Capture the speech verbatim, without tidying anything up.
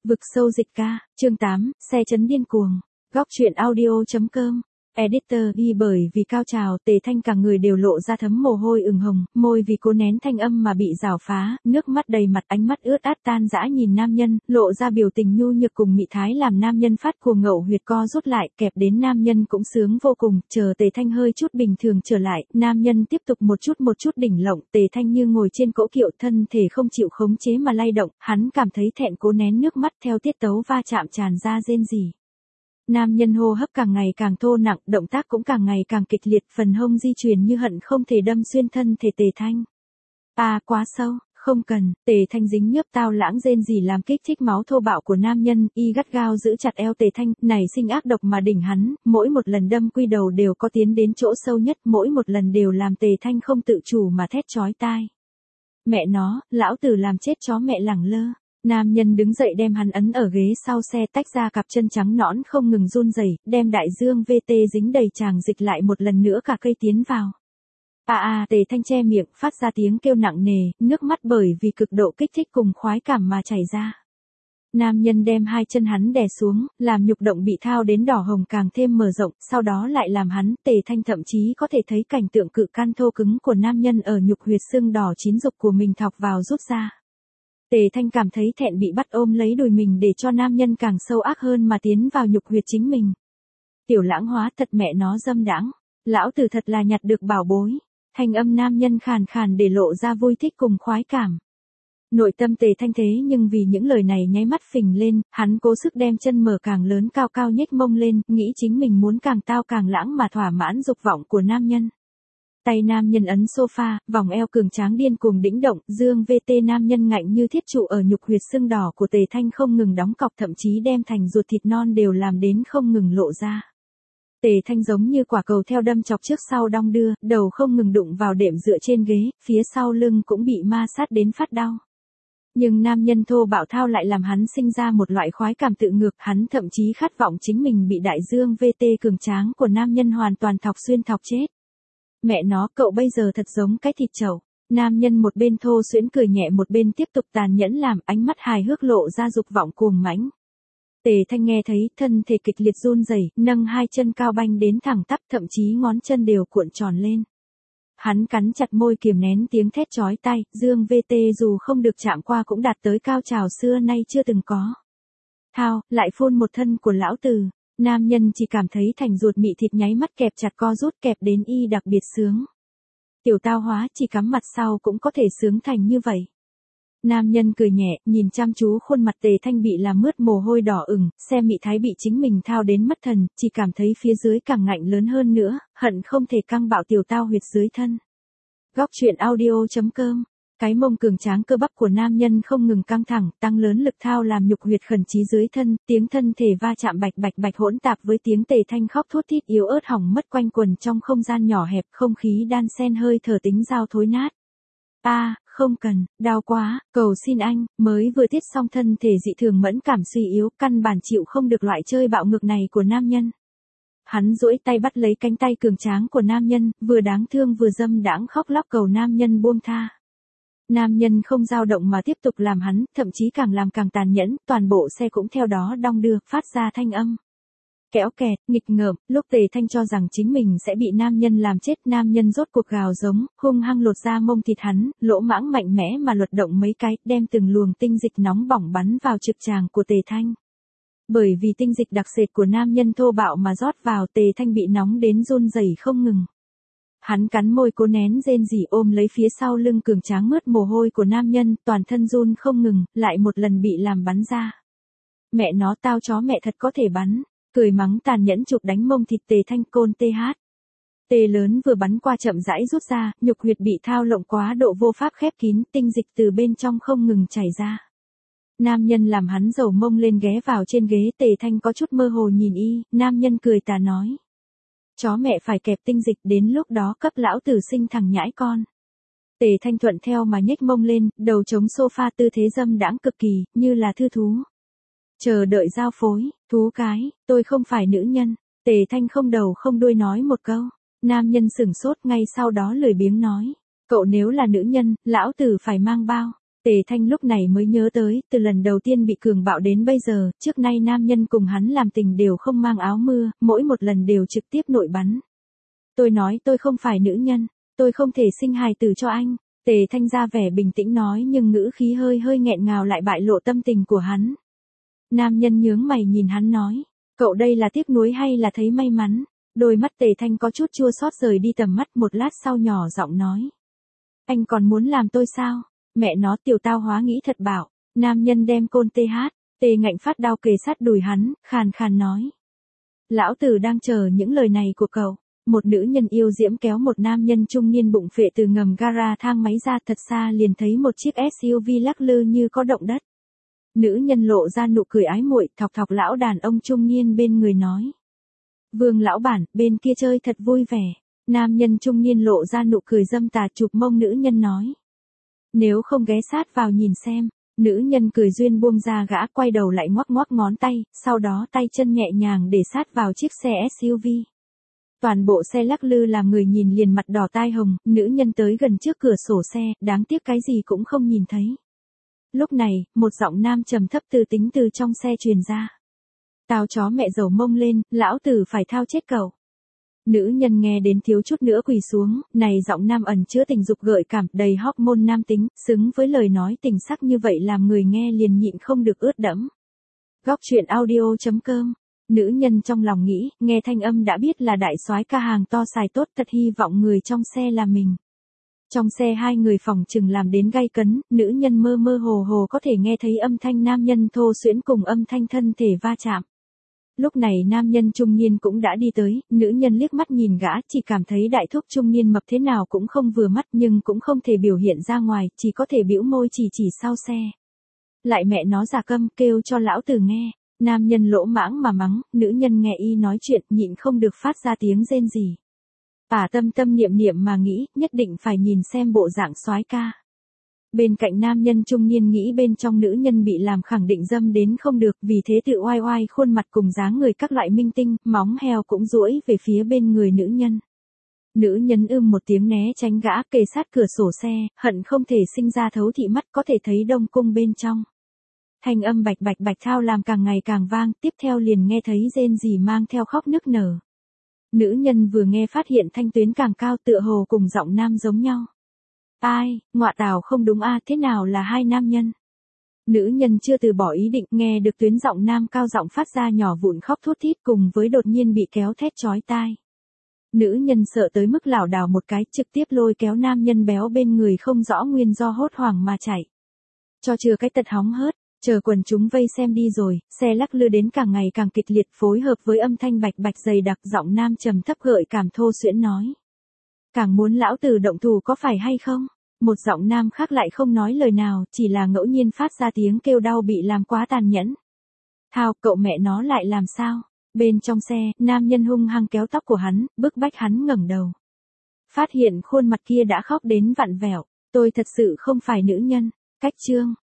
Vực sâu dịch ca, chương tám, xe chấn điên cuồng. Góc truyện audio.com. Editor ghi bởi vì cao trào, Tề Thanh cả người đều lộ ra thấm mồ hôi ửng hồng, môi vì cố nén thanh âm mà bị rào phá, nước mắt đầy mặt, ánh mắt ướt át tan dã nhìn nam nhân, lộ ra biểu tình nhu nhược cùng mị thái làm nam nhân phát cuồng ngậu huyệt co rút lại, kẹp đến nam nhân cũng sướng vô cùng, chờ Tề Thanh hơi chút bình thường trở lại, nam nhân tiếp tục một chút một chút đỉnh lộng, Tề Thanh như ngồi trên cỗ kiệu, thân thể không chịu khống chế mà lay động, hắn cảm thấy thẹn cố nén nước mắt theo tiết tấu va chạm tràn ra rên rỉ. Nam nhân hô hấp càng ngày càng thô nặng, động tác cũng càng ngày càng kịch liệt, phần hông di chuyển như hận không thể đâm xuyên thân thể Tề Thanh. À quá sâu, không cần, Tề Thanh dính nhớp tao lãng rên rỉ làm kích thích máu thô bạo của nam nhân, y gắt gao giữ chặt eo Tề Thanh, này sinh ác độc mà đỉnh hắn, mỗi một lần đâm quy đầu đều có tiến đến chỗ sâu nhất, mỗi một lần đều làm Tề Thanh không tự chủ mà thét chói tai. Mẹ nó, lão tử làm chết chó mẹ lẳng lơ. Nam nhân đứng dậy đem hắn ấn ở ghế sau xe, tách ra cặp chân trắng nõn không ngừng run rẩy, đem đại dương vê tê dính đầy tràng dịch lại một lần nữa cả cây tiến vào. À à, Tề Thanh che miệng, phát ra tiếng kêu nặng nề, nước mắt bởi vì cực độ kích thích cùng khoái cảm mà chảy ra. Nam nhân đem hai chân hắn đè xuống, làm nhục động bị thao đến đỏ hồng càng thêm mở rộng, sau đó lại làm hắn, Tề Thanh thậm chí có thể thấy cảnh tượng cự can thô cứng của nam nhân ở nhục huyệt xương đỏ chín dục của mình thọc vào rút ra. Tề Thanh cảm thấy thẹn bị bắt ôm lấy đùi mình để cho nam nhân càng sâu ác hơn mà tiến vào nhục huyệt chính mình. Tiểu lãng hóa thật mẹ nó dâm đãng, lão tử thật là nhặt được bảo bối. Thanh âm nam nhân khàn khàn để lộ ra vui thích cùng khoái cảm. Nội tâm Tề Thanh thế nhưng vì những lời này nháy mắt phình lên, hắn cố sức đem chân mở càng lớn cao cao nhếch mông lên, nghĩ chính mình muốn càng tao càng lãng mà thỏa mãn dục vọng của nam nhân. Tay nam nhân ấn sofa, vòng eo cường tráng điên cuồng đĩnh động, dương vê tê nam nhân ngạnh như thiết trụ ở nhục huyệt xương đỏ của Tề Thanh không ngừng đóng cọc, thậm chí đem thành ruột thịt non đều làm đến không ngừng lộ ra. Tề Thanh giống như quả cầu theo đâm chọc trước sau đong đưa, đầu không ngừng đụng vào đệm dựa trên ghế, phía sau lưng cũng bị ma sát đến phát đau. Nhưng nam nhân thô bạo thao lại làm hắn sinh ra một loại khoái cảm tự ngược, hắn thậm chí khát vọng chính mình bị đại dương vê tê cường tráng của nam nhân hoàn toàn thọc xuyên thọc chết. Mẹ nó, cậu bây giờ thật giống cái thịt chậu. Nam nhân một bên thô xuyễn cười nhẹ một bên tiếp tục tàn nhẫn làm, ánh mắt hài hước lộ ra dục vọng cuồng mãnh. Tề Thanh nghe thấy, thân thể kịch liệt run rẩy, nâng hai chân cao banh đến thẳng tắp, thậm chí ngón chân đều cuộn tròn lên. Hắn cắn chặt môi kiềm nén tiếng thét chói tai, dương vê tê dù không được chạm qua cũng đạt tới cao trào xưa nay chưa từng có. Thao, lại phun một thân của lão tử. Nam nhân chỉ cảm thấy thành ruột mị thịt nháy mắt kẹp chặt co rút, kẹp đến y đặc biệt sướng. Tiểu tao hóa chỉ cắm mặt sau cũng có thể sướng thành như vậy. Nam nhân cười nhẹ, nhìn chăm chú khuôn mặt Tề Thanh bị làm mướt mồ hôi đỏ ửng, xem mị thái bị chính mình thao đến mất thần, chỉ cảm thấy phía dưới càng ngạnh lớn hơn nữa, hận không thể căng bạo tiểu tao huyệt dưới thân. Góc truyện audio.com. Cái mông cường tráng cơ bắp của nam nhân không ngừng căng thẳng, tăng lớn lực thao làm nhục huyệt khẩn trí dưới thân, tiếng thân thể va chạm bạch bạch bạch hỗn tạp với tiếng Tề Thanh khóc thút thít yếu ớt hỏng mất quanh quần trong không gian nhỏ hẹp, không khí đan xen hơi thở tính dao thối nát. A, à, không cần, đau quá, cầu xin anh, mới vừa tiết xong thân thể dị thường mẫn cảm suy yếu, căn bản chịu không được loại chơi bạo ngược này của nam nhân. Hắn duỗi tay bắt lấy cánh tay cường tráng của nam nhân, vừa đáng thương vừa dâm đãng khóc lóc cầu nam nhân buông tha. Nam nhân không dao động mà tiếp tục làm hắn, thậm chí càng làm càng tàn nhẫn, toàn bộ xe cũng theo đó đong đưa, phát ra thanh âm. Kéo kẹt, nghịch ngợm, lúc Tề Thanh cho rằng chính mình sẽ bị nam nhân làm chết, nam nhân rốt cuộc gào giống, hung hăng lột ra mông thịt hắn, lỗ mãng mạnh mẽ mà luật động mấy cái, đem từng luồng tinh dịch nóng bỏng bắn vào trực tràng của Tề Thanh. Bởi vì tinh dịch đặc sệt của nam nhân thô bạo mà rót vào, Tề Thanh bị nóng đến run rẩy không ngừng. Hắn cắn môi cố nén rên rỉ ôm lấy phía sau lưng cường tráng mướt mồ hôi của nam nhân, toàn thân run không ngừng, lại một lần bị làm bắn ra. Mẹ nó tao chó mẹ thật có thể bắn, cười mắng tàn nhẫn chụp đánh mông thịt Tề Thanh côn tê hát. Tê lớn vừa bắn qua chậm rãi rút ra, nhục huyệt bị thao lộng quá độ vô pháp khép kín, tinh dịch từ bên trong không ngừng chảy ra. Nam nhân làm hắn dầu mông lên ghé vào trên ghế, Tề Thanh có chút mơ hồ nhìn y, nam nhân cười tà nói. Chó mẹ phải kẹp tinh dịch, đến lúc đó cấp lão tử sinh thằng nhãi con. Tề Thanh thuận theo mà nhếch mông lên, đầu chống sofa tư thế dâm đãng cực kỳ, như là thư thú. Chờ đợi giao phối, thú cái, tôi không phải nữ nhân. Tề Thanh không đầu không đuôi nói một câu. Nam nhân sửng sốt ngay sau đó lười biếng nói. Cậu nếu là nữ nhân, lão tử phải mang bao. Tề Thanh lúc này mới nhớ tới, từ lần đầu tiên bị cường bạo đến bây giờ, trước nay nam nhân cùng hắn làm tình đều không mang áo mưa, mỗi một lần đều trực tiếp nội bắn. Tôi nói tôi không phải nữ nhân, tôi không thể sinh hài tử cho anh. Tề Thanh ra vẻ bình tĩnh nói nhưng ngữ khí hơi hơi nghẹn ngào lại bại lộ tâm tình của hắn. Nam nhân nhướng mày nhìn hắn nói, cậu đây là tiếc nuối hay là thấy may mắn? Đôi mắt Tề Thanh có chút chua xót rời đi tầm mắt, một lát sau nhỏ giọng nói. Anh còn muốn làm tôi sao? Mẹ nó, tiểu tao hóa nghĩ thật bảo. Nam nhân đem côn tê hát, Tề Ngạnh phát đao kề sát đùi hắn, khàn khàn nói. Lão tử đang chờ những lời này của cậu. Một nữ nhân yêu diễm kéo một nam nhân trung niên bụng phệ từ ngầm gara thang máy ra, thật xa liền thấy một chiếc ét u vê lắc lư như có động đất. Nữ nhân lộ ra nụ cười ái muội, thọc thọc lão đàn ông trung niên bên người nói. Vương lão bản, bên kia chơi thật vui vẻ. Nam nhân trung niên lộ ra nụ cười dâm tà, chụp mông nữ nhân nói. Nếu không ghé sát vào nhìn xem. Nữ nhân cười duyên buông ra gã, quay đầu lại ngoắc ngoắc ngón tay, sau đó tay chân nhẹ nhàng để sát vào chiếc xe ét u vê. Toàn bộ xe lắc lư làm người nhìn liền mặt đỏ tai hồng, nữ nhân tới gần trước cửa sổ xe, đáng tiếc cái gì cũng không nhìn thấy. Lúc này, một giọng nam trầm thấp từ tính từ trong xe truyền ra. Tao chó mẹ dầu mông lên, lão tử phải thao chết cậu. Nữ nhân nghe đến thiếu chút nữa quỳ xuống, này giọng nam ẩn chứa tình dục gợi cảm, đầy hormone nam tính, xứng với lời nói tình sắc như vậy làm người nghe liền nhịn không được ướt đẫm. Góc truyện audio chấm com. Nữ nhân trong lòng nghĩ, nghe thanh âm đã biết là đại soái ca hàng to xài tốt, thật hy vọng người trong xe là mình. Trong xe hai người phòng chừng làm đến gay cấn, nữ nhân mơ mơ hồ hồ có thể nghe thấy âm thanh nam nhân thô xuyễn cùng âm thanh thân thể va chạm. Lúc này nam nhân trung niên cũng đã đi tới, nữ nhân liếc mắt nhìn gã, chỉ cảm thấy đại thúc trung niên mập thế nào cũng không vừa mắt nhưng cũng không thể biểu hiện ra ngoài, chỉ có thể bĩu môi chỉ chỉ sau xe. Lại mẹ nó giả câm, kêu cho lão tử nghe. Nam nhân lỗ mãng mà mắng, nữ nhân nghe y nói chuyện, nhịn không được phát ra tiếng rên rỉ. Ả tâm tâm niệm niệm mà nghĩ, nhất định phải nhìn xem bộ dạng soái ca. Bên cạnh nam nhân trung niên nghĩ bên trong nữ nhân bị làm khẳng định dâm đến không được, vì thế tự oai oai khuôn mặt cùng dáng người các loại minh tinh, móng heo cũng duỗi về phía bên người nữ nhân. Nữ nhân ưm một tiếng né tránh gã, kề sát cửa sổ xe, hận không thể sinh ra thấu thị mắt có thể thấy đông cung bên trong. Thanh âm bạch bạch bạch thao làm càng ngày càng vang, tiếp theo liền nghe thấy rên rỉ mang theo khóc nức nở. Nữ nhân vừa nghe phát hiện thanh tuyến càng cao, tựa hồ cùng giọng nam giống nhau. Ai, ngọa tào không đúng a, thế nào là hai nam nhân? Nữ nhân chưa từ bỏ ý định, nghe được tuyến giọng nam cao giọng phát ra nhỏ vụn khóc thút thít cùng với đột nhiên bị kéo thét chói tai. Nữ nhân sợ tới mức lảo đảo một cái, trực tiếp lôi kéo nam nhân béo bên người không rõ nguyên do hốt hoảng mà chạy. Cho chưa cái tật hóng hớt. Chờ quần chúng vây xem đi rồi, xe lắc lư đến càng ngày càng kịch liệt, phối hợp với âm thanh bạch bạch dày đặc, giọng nam trầm thấp gợi cảm thô xuyễn nói. Càng muốn lão tử động thủ có phải hay không? Một giọng nam khác lại không nói lời nào, chỉ là ngẫu nhiên phát ra tiếng kêu đau bị làm quá tàn nhẫn. Thao, cậu mẹ nó lại làm sao? Bên trong xe, nam nhân hung hăng kéo tóc của hắn, bức bách hắn ngẩng đầu. Phát hiện khuôn mặt kia đã khóc đến vặn vẹo, tôi thật sự không phải nữ nhân. Cách chương.